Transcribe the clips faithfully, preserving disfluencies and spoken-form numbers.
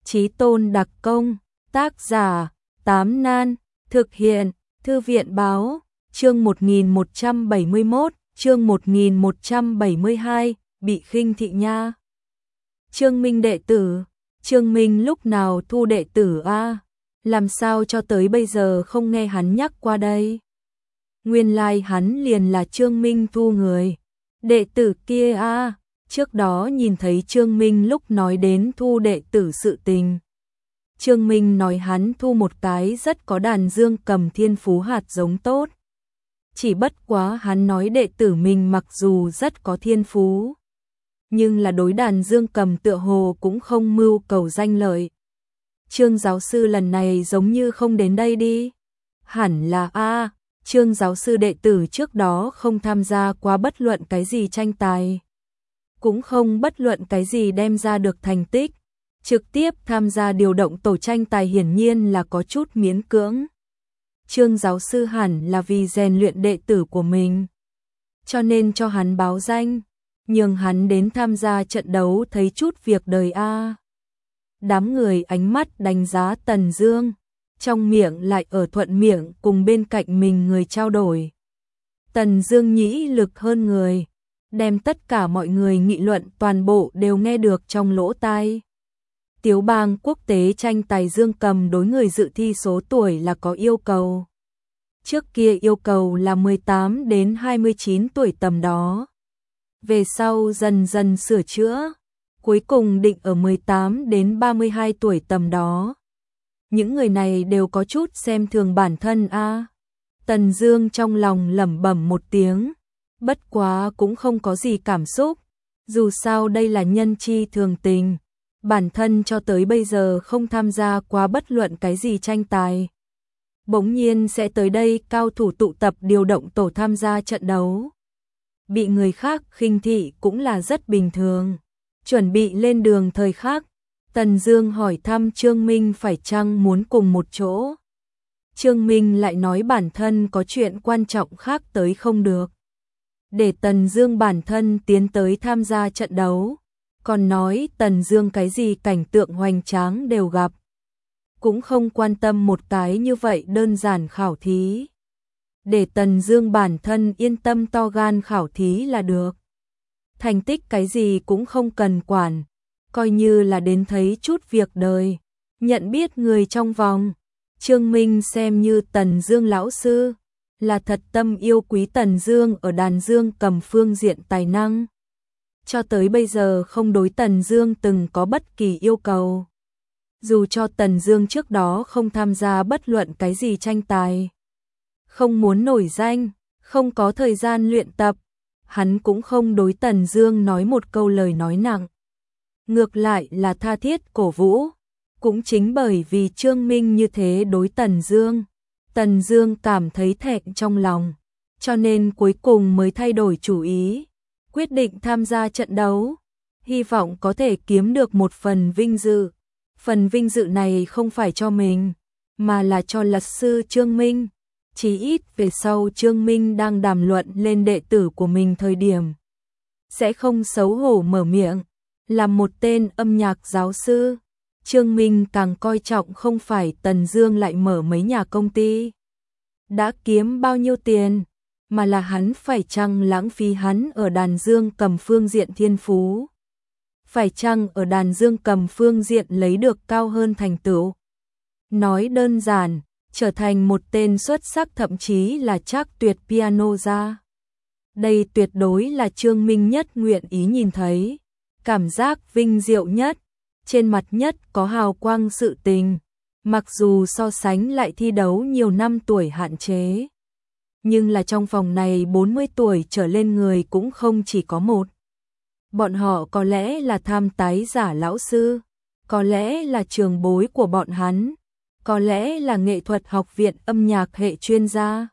Chí Tôn đặc công, tác giả, Tám Nan, thực hiện, Thư viện báo, chương một nghìn một trăm bảy mươi mốt, chương một nghìn một trăm bảy mươi hai, bị khinh thị nha. Trương Minh đệ tử, Trương Minh lúc nào thu đệ tử a? Làm sao cho tới bây giờ không nghe hắn nhắc qua đây? Nguyên lai like hắn liền là Trương Minh thu người. Đệ tử kia a, trước đó nhìn thấy Trương Minh lúc nói đến thu đệ tử sự tình. Trương Minh nói hắn thu một cái rất có đàn dương cầm thiên phú hạt giống tốt. Chỉ bất quá hắn nói đệ tử mình mặc dù rất có thiên phú, nhưng là đối đàn dương cầm tựa hồ cũng không mưu cầu danh lợi. Trương giáo sư lần này giống như không đến đây đi. Hẳn là a, Trương giáo sư đệ tử trước đó không tham gia qua bất luận cái gì tranh tài, cũng không bất luận cái gì đem ra được thành tích, trực tiếp tham gia điều động tổ tranh tài hiển nhiên là có chút miễn cưỡng. Trương giáo sư hẳn là vì rèn luyện đệ tử của mình, cho nên cho hắn báo danh, nhường hắn đến tham gia trận đấu thấy chút việc đời a. Đám người ánh mắt đánh giá Tần Dương, trong miệng lại ở thuận miệng cùng bên cạnh mình người trao đổi. Tần Dương nhĩ lực hơn người, đem tất cả mọi người nghị luận toàn bộ đều nghe được trong lỗ tai. Tiếu bang quốc tế tranh tài dương cầm đối người dự thi số tuổi là có yêu cầu. Trước kia yêu cầu là mười tám đến hai mươi chín tuổi tầm đó. Về sau dần dần sửa chữa, cuối cùng định ở mười tám đến ba mươi hai tuổi tầm đó. Những người này đều có chút xem thường bản thân a. Tần Dương trong lòng lẩm bẩm một tiếng, bất quá cũng không có gì cảm xúc, dù sao đây là nhân chi thường tình. Bản thân cho tới bây giờ không tham gia quá bất luận cái gì tranh tài, bỗng nhiên sẽ tới đây cao thủ tụ tập điều động tổ tham gia trận đấu. Bị người khác khinh thị cũng là rất bình thường. Chuẩn bị lên đường thời khắc, Tần Dương hỏi thăm Trương Minh phải chăng muốn cùng một chỗ. Trương Minh lại nói bản thân có chuyện quan trọng khác tới không được, để Tần Dương bản thân tiến tới tham gia trận đấu. Còn nói Tần Dương cái gì cảnh tượng hoành tráng đều gặp, cũng không quan tâm một cái như vậy đơn giản khảo thí. Để Tần Dương bản thân yên tâm to gan khảo thí là được. Thành tích cái gì cũng không cần quản, coi như là đến thấy chút việc đời, nhận biết người trong vòng. Trương Minh xem như Tần Dương lão sư, là thật tâm yêu quý Tần Dương ở đàn dương cầm phương diện tài năng. Cho tới bây giờ không đối Tần Dương từng có bất kỳ yêu cầu. Dù cho Tần Dương trước đó không tham gia bất luận cái gì tranh tài, không muốn nổi danh, không có thời gian luyện tập, hắn cũng không đối Tần Dương nói một câu lời nói nặng. Ngược lại là tha thiết cổ vũ. Cũng chính bởi vì Trương Minh như thế đối Tần Dương, Tần Dương cảm thấy thẹn trong lòng, cho nên cuối cùng mới thay đổi chủ ý, quyết định tham gia trận đấu, hy vọng có thể kiếm được một phần vinh dự. Phần vinh dự này không phải cho mình, mà là cho luật sư Trương Minh. Chí ít về sau Trương Minh đang đàm luận lên đệ tử của mình thời điểm, sẽ không xấu hổ mở miệng. Làm một tên âm nhạc giáo sư, Trương Minh càng coi trọng không phải Tần Dương lại mở mấy nhà công ty, đã kiếm bao nhiêu tiền, mà là hắn phải chăng lãng phí hắn ở đàn dương cầm phương diện thiên phú, phải chăng ở đàn dương cầm phương diện lấy được cao hơn thành tựu. Nói đơn giản, trở thành một tên xuất sắc thậm chí là chắc tuyệt piano gia. Đây tuyệt đối là Trương Minh nhất nguyện ý nhìn thấy, cảm giác vinh diệu nhất, trên mặt nhất có hào quang sự tình. Mặc dù so sánh lại thi đấu nhiều năm tuổi hạn chế, nhưng là trong vòng này bốn mươi tuổi trở lên người cũng không chỉ có một. Bọn họ có lẽ là tham tái giả lão sư, có lẽ là trường bối của bọn hắn, có lẽ là nghệ thuật học viện âm nhạc hệ chuyên gia.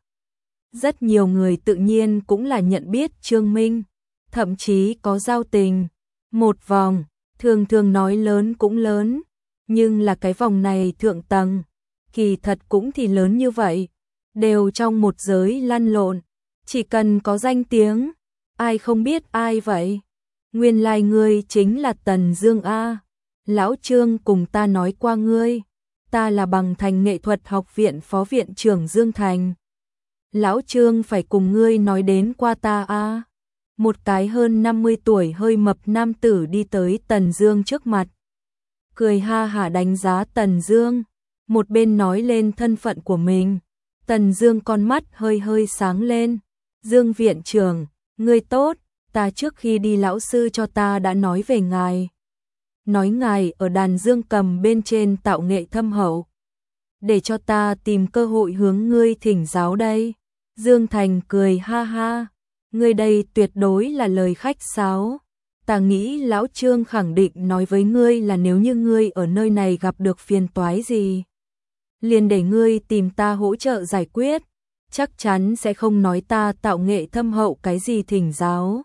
Rất nhiều người tự nhiên cũng là nhận biết Trương Minh, thậm chí có giao tình. Một vòng, thường thường nói lớn cũng lớn, nhưng là cái vòng này thượng tầng, kỳ thật cũng thì lớn như vậy, đều trong một giới lăn lộn, chỉ cần có danh tiếng, ai không biết ai vậy. Nguyên lai like ngươi chính là Tần Dương a. Lão Trương cùng ta nói qua ngươi, ta là Bằng Thành Nghệ thuật học viện phó viện trưởng Dương Thành. Lão Trương phải cùng ngươi nói đến qua ta a. À. Một cái hơn năm mươi tuổi hơi mập nam tử đi tới Tần Dương trước mặt. Cười ha hả đánh giá Tần Dương, một bên nói lên thân phận của mình. Tần Dương con mắt hơi hơi sáng lên. Dương viện trưởng, ngươi tốt, ta trước khi đi lão sư cho ta đã nói về ngài. Nói ngài ở đàn dương cầm bên trên tạo nghệ thâm hậu. Để cho ta tìm cơ hội hướng ngươi thỉnh giáo đây. Dương Thành cười ha ha, ngươi đây tuyệt đối là lời khách sáo. Ta nghĩ lão Trương khẳng định nói với ngươi là nếu như ngươi ở nơi này gặp được phiền toái gì, liền để ngươi tìm ta hỗ trợ giải quyết, chắc chắn sẽ không nói ta tạo nghệ thâm hậu cái gì thỉnh giáo.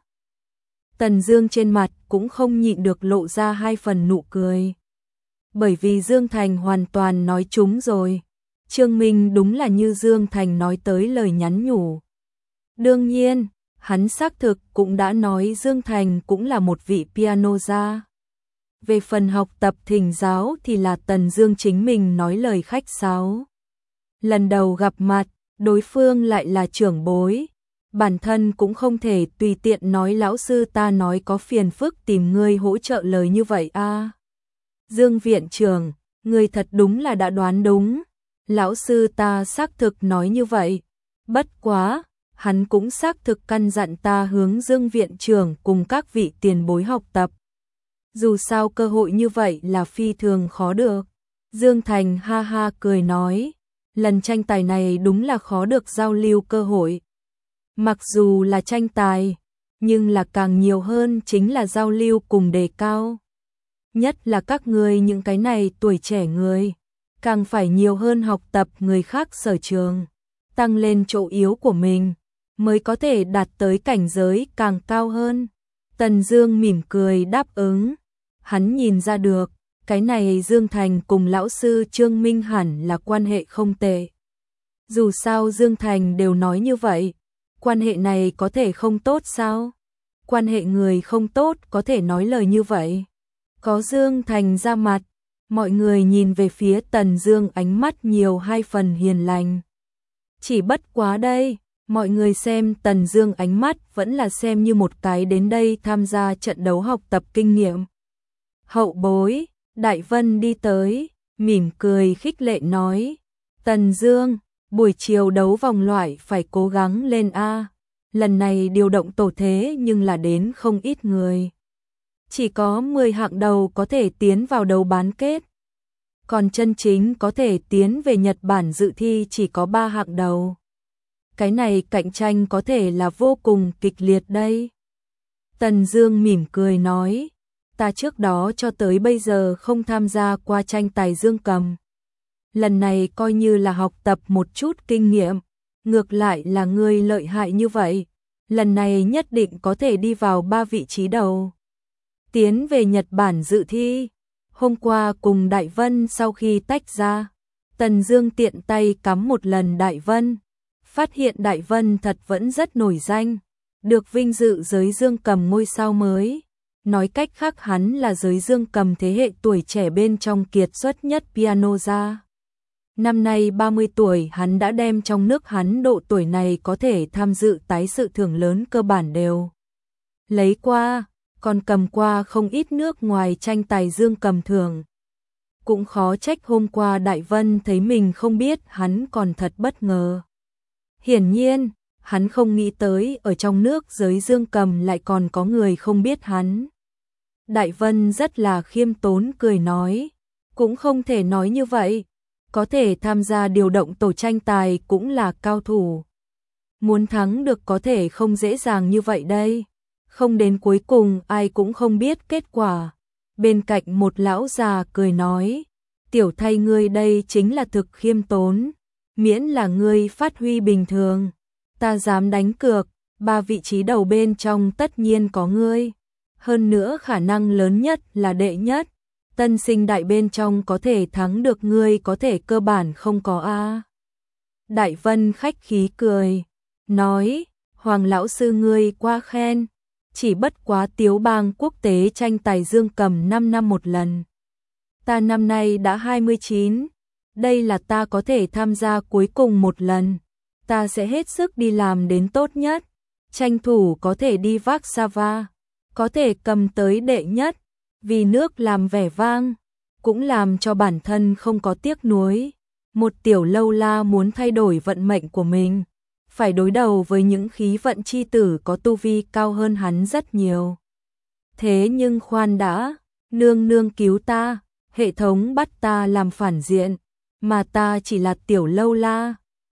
Tần Dương trên mặt cũng không nhịn được lộ ra hai phần nụ cười. Bởi vì Dương Thành hoàn toàn nói trúng rồi. Trương Minh đúng là như Dương Thành nói tới lời nhắn nhủ. Đương nhiên, hắn xác thực cũng đã nói Dương Thành cũng là một vị piano gia. Về phần học tập thỉnh giáo thì là Tần Dương chính mình nói lời khách sáo. Lần đầu gặp mặt, đối phương lại là trưởng bối. Bản thân cũng không thể tùy tiện nói lão sư ta nói có phiền phức tìm ngươi hỗ trợ lời như vậy a. À. Dương viện trưởng, ngươi thật đúng là đã đoán đúng. Lão sư ta xác thực nói như vậy. Bất quá, hắn cũng xác thực căn dặn ta hướng Dương viện trưởng cùng các vị tiền bối học tập. Dù sao cơ hội như vậy là phi thường khó được. Dương Thành ha ha cười nói, lần tranh tài này đúng là khó được giao lưu cơ hội. Mặc dù là tranh tài, nhưng là càng nhiều hơn chính là giao lưu cùng đề cao. Nhất là các người những cái này tuổi trẻ người, càng phải nhiều hơn học tập người khác sở trường, tăng lên chỗ yếu của mình, mới có thể đạt tới cảnh giới càng cao hơn. Tần Dương mỉm cười đáp ứng, hắn nhìn ra được, cái này Dương Thành cùng lão sư Trương Minh hẳn là quan hệ không tệ. Dù sao Dương Thành đều nói như vậy, quan hệ này có thể không tốt sao? Quan hệ người không tốt có thể nói lời như vậy. Có Dương Thành ra mặt, mọi người nhìn về phía Tần Dương ánh mắt nhiều hai phần hiền lành. Chỉ bất quá đây, mọi người xem Tần Dương ánh mắt vẫn là xem như một cái đến đây tham gia trận đấu học tập kinh nghiệm. Hậu bối, Đại Vân đi tới, mỉm cười khích lệ nói, Tần Dương, buổi chiều đấu vòng loại phải cố gắng lên a. Lần này điều động tổ thế nhưng là đến không ít người. Chỉ có mười hạng đầu có thể tiến vào đấu bán kết. Còn chân chính có thể tiến về Nhật Bản dự thi chỉ có ba hạng đầu. Cái này cạnh tranh có thể là vô cùng kịch liệt đây. Tần Dương mỉm cười nói, ta trước đó cho tới bây giờ không tham gia qua tranh tài dương cầm. Lần này coi như là học tập một chút kinh nghiệm, ngược lại là ngươi lợi hại như vậy, lần này nhất định có thể đi vào ba vị trí đầu. Tiến về Nhật Bản dự thi, hôm qua cùng Đại Vân sau khi tách ra, Tần Dương tiện tay cắm một lần Đại Vân, phát hiện Đại Vân thật vẫn rất nổi danh, được vinh dự giới dương cầm ngôi sao mới. Nói cách khác hắn là giới dương cầm thế hệ tuổi trẻ bên trong kiệt xuất nhất piano gia. Năm nay ba mươi tuổi hắn đã đem trong nước hắn độ tuổi này có thể tham dự tái sự thưởng lớn cơ bản đều lấy qua, còn cầm qua không ít nước ngoài tranh tài dương cầm thưởng. Cũng khó trách hôm qua Đại Vân thấy mình không biết hắn còn thật bất ngờ. Hiển nhiên, hắn không nghĩ tới ở trong nước giới dương cầm lại còn có người không biết hắn. Đại Vân rất là khiêm tốn cười nói, cũng không thể nói như vậy, có thể tham gia điều động tổ tranh tài cũng là cao thủ. Muốn thắng được có thể không dễ dàng như vậy đây, không đến cuối cùng ai cũng không biết kết quả. Bên cạnh một lão già cười nói, tiểu thay ngươi đây chính là thực khiêm tốn, miễn là ngươi phát huy bình thường, ta dám đánh cược, ba vị trí đầu bên trong tất nhiên có ngươi. Hơn nữa khả năng lớn nhất là đệ nhất, tân sinh đại bên trong có thể thắng được ngươi có thể cơ bản không có a. Đại Vân khách khí cười, nói, Hoàng lão sư ngươi quá khen, chỉ bất quá Tiếu Bang quốc tế tranh tài dương cầm năm năm một lần, Ta năm nay đã hai mươi chín, đây là ta có thể tham gia cuối cùng một lần. Ta sẽ hết sức đi làm đến tốt nhất, tranh thủ có thể đi vác Sava, có thể cầm tới đệ nhất, vì nước làm vẻ vang, cũng làm cho bản thân không có tiếc nuối. Một tiểu lâu la muốn thay đổi vận mệnh của mình, phải đối đầu với những khí vận chi tử có tu vi cao hơn hắn rất nhiều. Thế nhưng khoan đã, nương nương cứu ta, hệ thống bắt ta làm phản diện, mà ta chỉ là tiểu lâu la,